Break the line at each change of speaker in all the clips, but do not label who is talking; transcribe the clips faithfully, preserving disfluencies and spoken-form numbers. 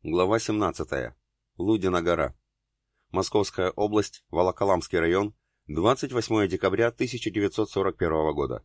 Глава семнадцатая. Лудина гора. Московская область, Волоколамский район, двадцать восьмое декабря тысяча девятьсот сорок первого года.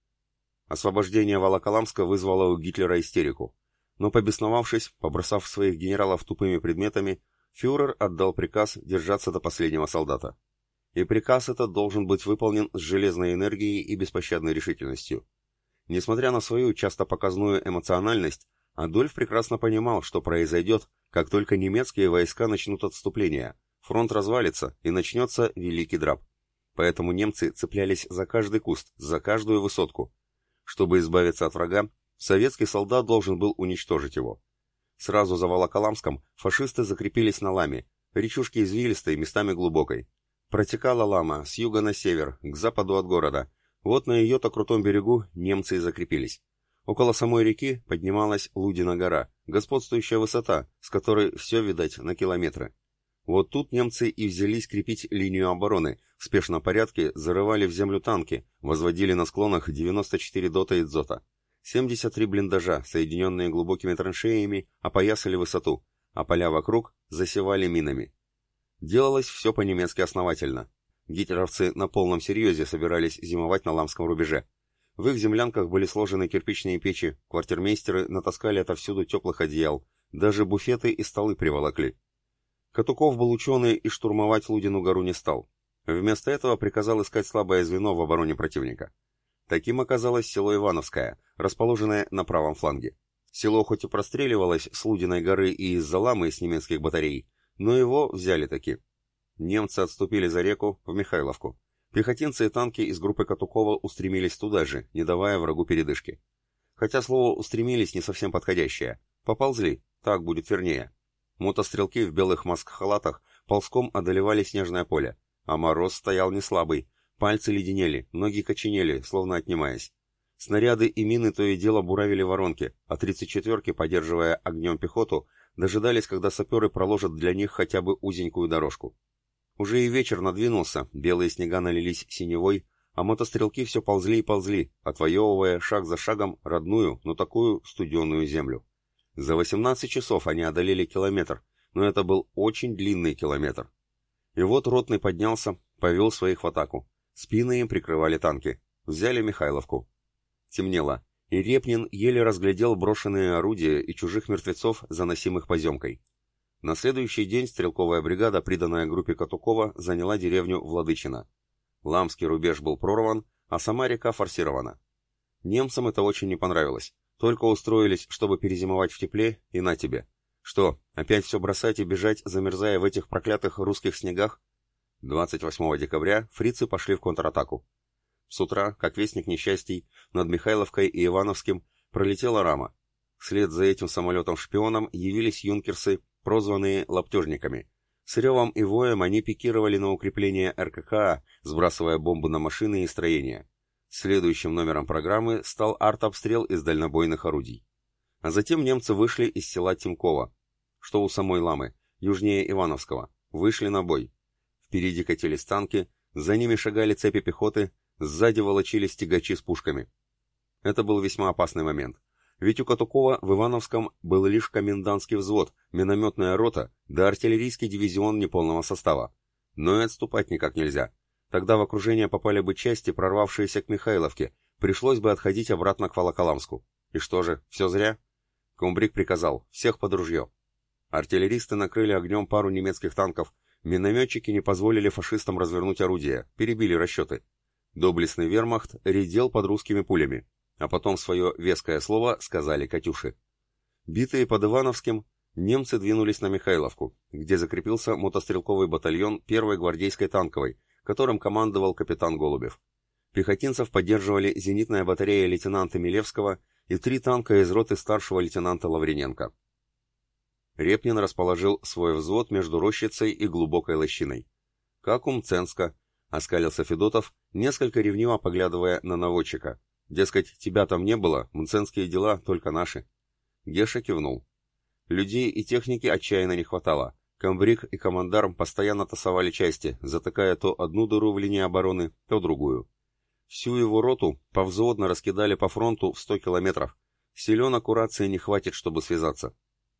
Освобождение Волоколамска вызвало у Гитлера истерику. Но побесновавшись, побросав своих генералов тупыми предметами, фюрер отдал приказ держаться до последнего солдата. И приказ этот должен быть выполнен с железной энергией и беспощадной решительностью. Несмотря на свою часто показную эмоциональность, Адольф прекрасно понимал, что произойдет, как только немецкие войска начнут отступление, фронт развалится и начнется великий драп. Поэтому немцы цеплялись за каждый куст, за каждую высотку. Чтобы избавиться от врага, советский солдат должен был уничтожить его. Сразу за Волоколамском фашисты закрепились на Ламе, речушке извилистой, местами глубокой. Протекала Лама с юга на север, к западу от города. Вот на ее-то крутом берегу немцы и закрепились. Около самой реки поднималась Лудина гора, господствующая высота, с которой все видать на километры. Вот тут немцы и взялись крепить линию обороны, в спешном порядке зарывали в землю танки, возводили на склонах девяносто четыре дота и дзота. семьдесят три блиндажа, соединенные глубокими траншеями, опоясали высоту, а поля вокруг засевали минами. Делалось все по-немецки основательно. Гитлеровцы на полном серьезе собирались зимовать на Ламском рубеже. В их землянках были сложены кирпичные печи, квартирмейстеры натаскали отовсюду теплых одеял, даже буфеты и столы приволокли. Катуков был ученый и штурмовать Лудину гору не стал. Вместо этого приказал искать слабое звено в обороне противника. Таким оказалось село Ивановское, расположенное на правом фланге. Село хоть и простреливалось с Лудиной горы и из-за Ламы с немецких батарей, но его взяли таки. Немцы отступили за реку в Михайловку. Пехотинцы и танки из группы Катукова устремились туда же, не давая врагу передышки. Хотя слово «устремились» не совсем подходящее. Поползли, так будет вернее. Мотострелки в белых маск-халатах ползком одолевали снежное поле, а мороз стоял не слабый, пальцы леденели, ноги коченели, словно отнимаясь. Снаряды и мины то и дело буравили воронки, а тридцать четвёрки, поддерживая огнем пехоту, дожидались, когда саперы проложат для них хотя бы узенькую дорожку. Уже и вечер надвинулся, белые снега налились синевой, а мотострелки все ползли и ползли, отвоевывая шаг за шагом родную, но такую студеную землю. За восемнадцать часов они одолели километр, но это был очень длинный километр. И вот ротный поднялся, повел своих в атаку. Спины им прикрывали танки. Взяли Михайловку. Темнело, и Репнин еле разглядел брошенные орудия и чужих мертвецов, заносимых поземкой. На следующий день стрелковая бригада, приданная группе Катукова, заняла деревню Владычино. Ламский рубеж был прорван, а сама река форсирована. Немцам это очень не понравилось. Только устроились, чтобы перезимовать в тепле, и на тебе. Что, опять все бросать и бежать, замерзая в этих проклятых русских снегах? двадцать восьмого декабря фрицы пошли в контратаку. С утра, как вестник несчастий, над Михайловкой и Ивановским пролетела рама. Вслед за этим самолетом-шпионом явились юнкерсы, прозванные лаптежниками. С ревом и воем они пикировали на укрепление эр ка ка, сбрасывая бомбы на машины и строения. Следующим номером программы стал артобстрел из дальнобойных орудий. А затем немцы вышли из села Тимково, что у самой Ламы, южнее Ивановского, вышли на бой. Впереди катились танки, за ними шагали цепи пехоты, сзади волочились тягачи с пушками. Это был весьма опасный момент. Ведь у Катукова в Ивановском был лишь комендантский взвод, минометная рота, да артиллерийский дивизион неполного состава. Но и отступать никак нельзя. Тогда в окружение попали бы части, прорвавшиеся к Михайловке, пришлось бы отходить обратно к Волоколамску. И что же, все зря? Комбриг приказал, всех под ружье. Артиллеристы накрыли огнем пару немецких танков, минометчики не позволили фашистам развернуть орудия, перебили расчеты. Доблестный вермахт редел под русскими пулями. А потом свое веское слово сказали «Катюши». Битые под Ивановским, немцы двинулись на Михайловку, где закрепился мотострелковый батальон первой гвардейской танковой, которым командовал капитан Голубев. Пехотинцев поддерживали зенитная батарея лейтенанта Милевского и три танка из роты старшего лейтенанта Лаврененко. Репнин расположил свой взвод между Рощицей и Глубокой лощиной. «Как у Мценска», — оскалился Федотов, несколько ревниво поглядывая на наводчика. Дескать, тебя там не было, мценские дела только наши. Геша кивнул. Людей и техники отчаянно не хватало. Комбриг и командарм постоянно тасовали части, затыкая то одну дыру в линии обороны, то другую. Всю его роту повзводно раскидали по фронту в сто километров. Силен аккурации не хватит, чтобы связаться.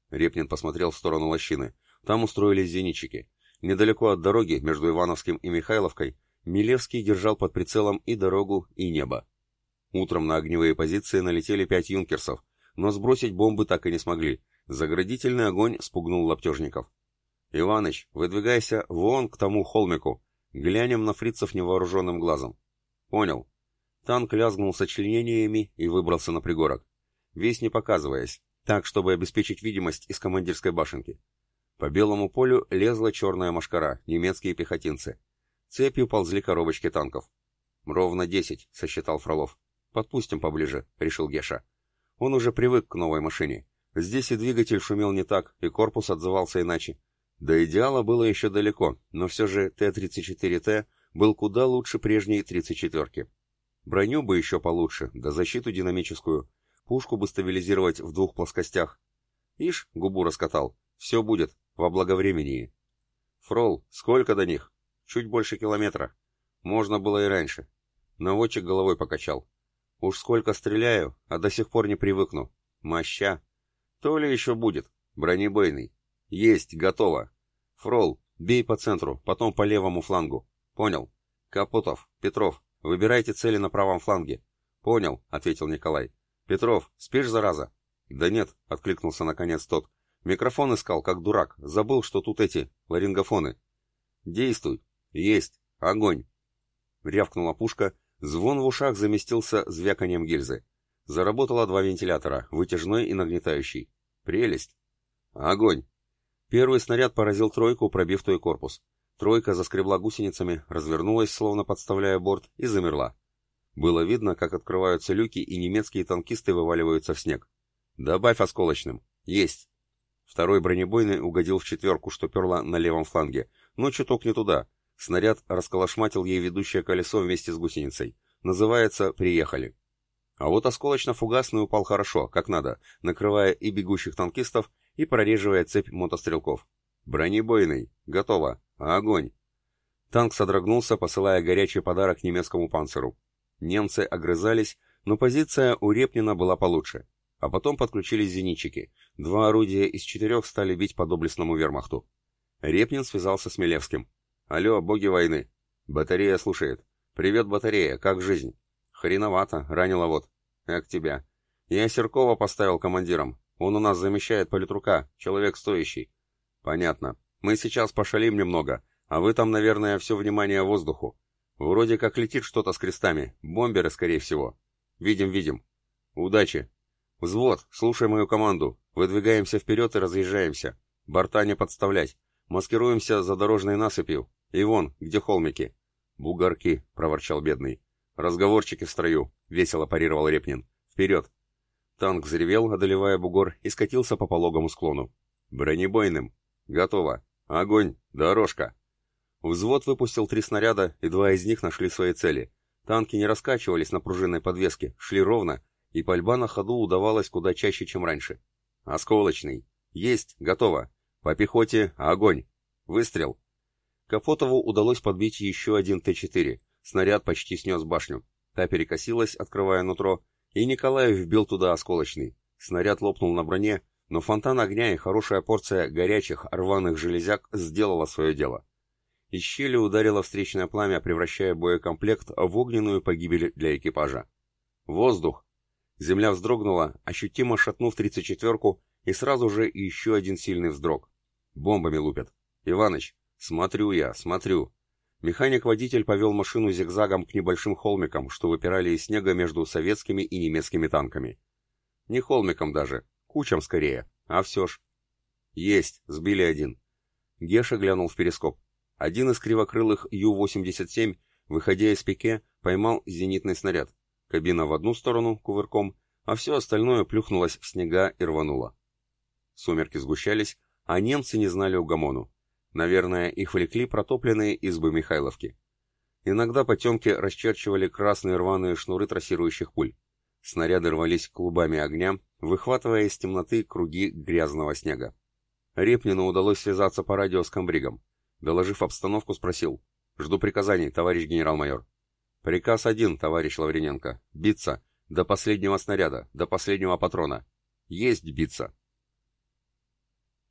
Репнин посмотрел в сторону лощины. Там устроились зенитчики. Недалеко от дороги, между Ивановским и Михайловкой, Милевский держал под прицелом и дорогу, и небо. Утром на огневые позиции налетели пять юнкерсов, но сбросить бомбы так и не смогли. Заградительный огонь спугнул лаптежников. «Иваныч, выдвигайся вон к тому холмику. Глянем на фрицев невооруженным глазом». «Понял». Танк лязгнул сочленениями и выбрался на пригорок, весь не показываясь, так, чтобы обеспечить видимость из командирской башенки. По белому полю лезла черная мошкара, немецкие пехотинцы. Цепью ползли коробочки танков. «Ровно десять», — сосчитал Фролов. «Подпустим поближе», — решил Геша. Он уже привык к новой машине. Здесь и двигатель шумел не так, и корпус отзывался иначе. До идеала было еще далеко, но все же Т тридцать четыре Т был куда лучше прежней тридцать четверки. Броню бы еще получше, да защиту динамическую. Пушку бы стабилизировать в двух плоскостях. Ишь, губу раскатал. Все будет, во благовремении. «Фрол, сколько до них?» «Чуть больше километра. Можно было и раньше». Наводчик головой покачал. «Уж сколько стреляю, а до сих пор не привыкну. Моща. То ли еще будет. Бронебойный. Есть, готово. Фрол, бей по центру, потом по левому флангу. Понял. Капотов, Петров, выбирайте цели на правом фланге». «Понял», — ответил Николай. «Петров, спишь, зараза?» «Да нет», — откликнулся наконец тот. «Микрофон искал, как дурак. Забыл, что тут эти, ларингофоны». «Действуй». «Есть. Огонь». Рявкнула пушка, звон в ушах заместился звяканием гильзы. Заработало два вентилятора, вытяжной и нагнетающий. Прелесть. Огонь. Первый снаряд поразил тройку, пробив той корпус. Тройка заскребла гусеницами, развернулась, словно подставляя борт, и замерла. Было видно, как открываются люки, и немецкие танкисты вываливаются в снег. «Добавь осколочным». «Есть». Второй бронебойный угодил в четверку, что перла на левом фланге, но чуток не туда. Снаряд расколошматил ей ведущее колесо вместе с гусеницей. Называется «Приехали». А вот осколочно-фугасный упал хорошо, как надо, накрывая и бегущих танкистов, и прореживая цепь мотострелков. «Бронебойный. Готово. Огонь!» Танк содрогнулся, посылая горячий подарок немецкому панциру. Немцы огрызались, но позиция у Репнина была получше. А потом подключились зенитчики. Два орудия из четырех стали бить по доблестному вермахту. Репнин связался с Милевским. «Алло, боги войны!» «Батарея слушает». «Привет, батарея, как жизнь?» «Хреновато, ранило вот». «Эк тебя». «Я Серкова поставил командиром. Он у нас замещает политрука, человек стоящий». «Понятно. Мы сейчас пошалим немного, а вы там, наверное, все внимание воздуху. Вроде как летит что-то с крестами, бомберы, скорее всего. Видим, видим. Удачи. Взвод, слушай мою команду. Выдвигаемся вперед и разъезжаемся. Борта не подставлять. Маскируемся за дорожной насыпью. И вон, где холмики». «Бугорки», — проворчал бедный. «Разговорчики в строю», — весело парировал Репнин. «Вперед!» Танк взревел, одолевая бугор, и скатился по пологому склону. «Бронебойным! Готово! Огонь! Дорожка!» Взвод выпустил три снаряда, и два из них нашли свои цели. Танки не раскачивались на пружинной подвеске, шли ровно, и пальба на ходу удавалась куда чаще, чем раньше. «Осколочный! Есть! Готово! По пехоте! Огонь! Выстрел!» Капотову удалось подбить еще один Т четыре. Снаряд почти снес башню. Та перекосилась, открывая нутро, и Николаев вбил туда осколочный. Снаряд лопнул на броне, но фонтан огня и хорошая порция горячих рваных железяк сделала свое дело. Из щели ударило встречное пламя, превращая боекомплект в огненную погибель для экипажа. «Воздух!» Земля вздрогнула, ощутимо шатнув тридцать четверку, и сразу же еще один сильный вздрог. Бомбами лупят. «Иваныч, смотрю я, смотрю». Механик-водитель повел машину зигзагом к небольшим холмикам, что выпирали из снега между советскими и немецкими танками. Не холмикам даже, кучам скорее, а все ж. «Есть, сбили один». Геша глянул в перископ. Один из кривокрылых Ю восемьдесят семь, выходя из пике, поймал зенитный снаряд. Кабина в одну сторону, кувырком, а все остальное плюхнулось в снега и рвануло. Сумерки сгущались, а немцы не знали угомону. Наверное, их влекли протопленные избы Михайловки. Иногда потемки расчерчивали красные рваные шнуры трассирующих пуль. Снаряды рвались клубами огня, выхватывая из темноты круги грязного снега. Репнину удалось связаться по радио с комбригом. Доложив обстановку, спросил. «Жду приказаний, товарищ генерал-майор». «Приказ один, товарищ Лавриненко. Биться. До последнего снаряда, до последнего патрона. Есть биться».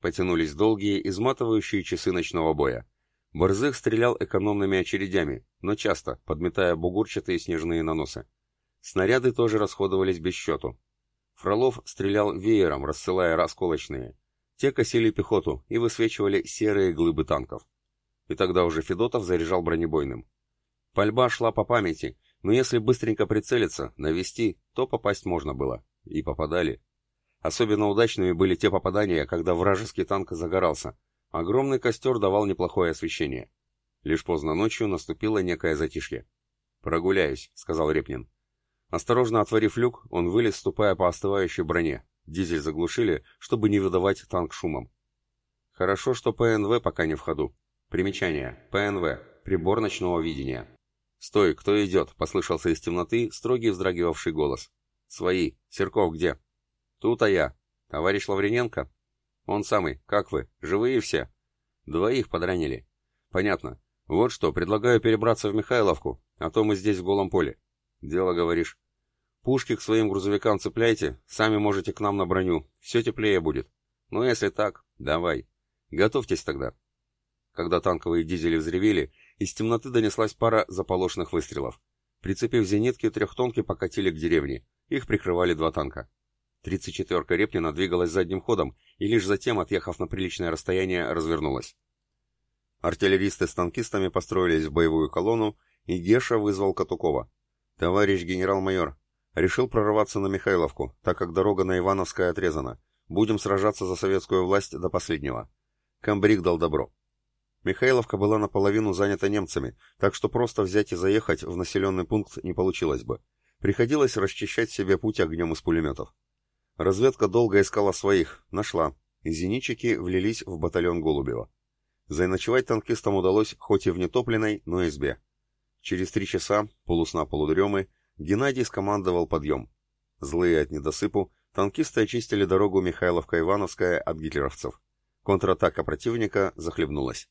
Потянулись долгие, изматывающие часы ночного боя. Борзых стрелял экономными очередями, но часто, подметая бугурчатые снежные наносы. Снаряды тоже расходовались без счету. Фролов стрелял веером, рассылая осколочные. Те косили пехоту и высвечивали серые глыбы танков. И тогда уже Федотов заряжал бронебойным. Пальба шла по памяти, но если быстренько прицелиться, навести, то попасть можно было. И попадали. Особенно удачными были те попадания, когда вражеский танк загорался. Огромный костер давал неплохое освещение. Лишь поздно ночью наступило некое затишье. «Прогуляюсь», — сказал Репнин. Осторожно отворив люк, он вылез, ступая по остывающей броне. Дизель заглушили, чтобы не выдавать танк шумом. Хорошо, что ПНВ пока не в ходу. Примечание. ПНВ. Прибор ночного видения. «Стой, кто идет?» — послышался из темноты строгий вздрагивавший голос. «Свои. Серков где?» «Тут, а я. Товарищ Лаврененко?» «Он самый. Как вы? Живые все?» «Двоих подранили». «Понятно. Вот что, предлагаю перебраться в Михайловку, а то мы здесь в голом поле». «Дело, говоришь». «Пушки к своим грузовикам цепляйте, сами можете к нам на броню, все теплее будет». «Ну, если так, давай. Готовьтесь тогда». Когда танковые дизели взревели, из темноты донеслась пара заполошных выстрелов. Прицепив зенитки, трехтонки покатили к деревне. Их прикрывали два танка. тридцать четвёрка Репнина двигалась задним ходом и лишь затем, отъехав на приличное расстояние, развернулась. Артиллеристы с танкистами построились в боевую колонну, и Геша вызвал Катукова. «Товарищ генерал-майор, решил прорваться на Михайловку, так как дорога на Ивановское отрезана. Будем сражаться за советскую власть до последнего». Камбрик дал добро. Михайловка была наполовину занята немцами, так что просто взять и заехать в населенный пункт не получилось бы. Приходилось расчищать себе путь огнем из пулеметов. Разведка долго искала своих, нашла, и зенитчики влились в батальон Голубева. Заночевать танкистам удалось хоть и в нетопленной, но избе. Через три часа, полусна полудремы, Геннадий скомандовал подъем. Злые от недосыпу, танкисты очистили дорогу Михайловка-Ивановская от гитлеровцев. Контратака противника захлебнулась.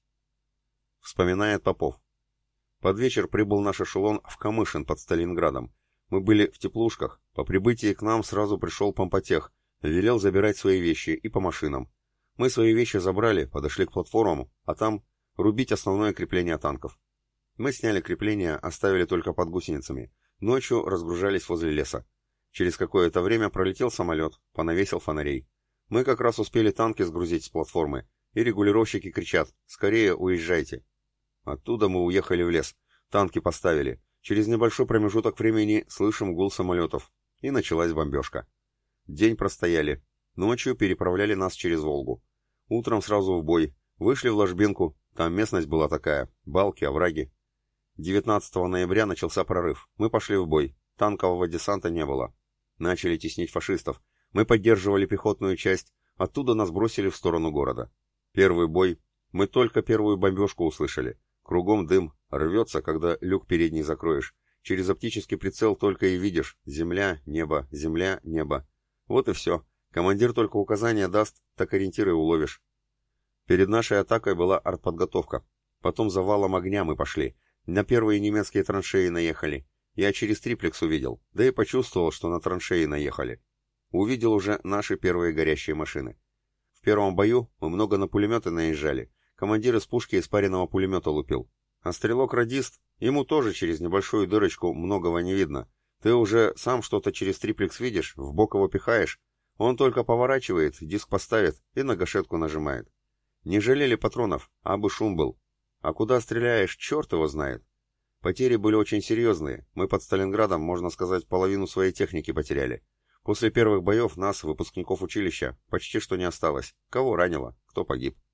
Вспоминает Попов. Под вечер прибыл наш эшелон в Камышин под Сталинградом. Мы были в теплушках. По прибытии к нам сразу пришел помпотех, велел забирать свои вещи и по машинам. Мы свои вещи забрали, подошли к платформам, а там рубить основное крепление танков. Мы сняли крепление, оставили только под гусеницами. Ночью разгружались возле леса. Через какое-то время пролетел самолет, понавесил фонарей. Мы как раз успели танки сгрузить с платформы, и регулировщики кричат: «Скорее уезжайте!» Оттуда мы уехали в лес, танки поставили. Через небольшой промежуток времени слышим гул самолетов, и началась бомбежка. День простояли, ночью переправляли нас через Волгу. Утром сразу в бой, вышли в ложбинку, там местность была такая, балки, овраги. девятнадцатого ноября начался прорыв, мы пошли в бой, танкового десанта не было. Начали теснить фашистов, мы поддерживали пехотную часть, оттуда нас бросили в сторону города. Первый бой, мы только первую бомбежку услышали. Кругом дым, рвется, когда люк передний закроешь. Через оптический прицел только и видишь земля, небо, земля, небо. Вот и все. Командир только указания даст, так ориентиры уловишь. Перед нашей атакой была артподготовка. Потом за валом огня мы пошли. На первые немецкие траншеи наехали. Я через триплекс увидел, да и почувствовал, что на траншеи наехали. Увидел уже наши первые горящие машины. В первом бою мы много на пулеметы наезжали. Командир из пушки испаренного пулемета лупил. А стрелок-радист, ему тоже через небольшую дырочку многого не видно. Ты уже сам что-то через триплекс видишь, в бок его пихаешь. Он только поворачивает, диск поставит и на гашетку нажимает. Не жалели патронов, а бы шум был. А куда стреляешь, черт его знает. Потери были очень серьезные. Мы под Сталинградом, можно сказать, половину своей техники потеряли. После первых боев нас, выпускников училища, почти что не осталось. Кого ранило, кто погиб.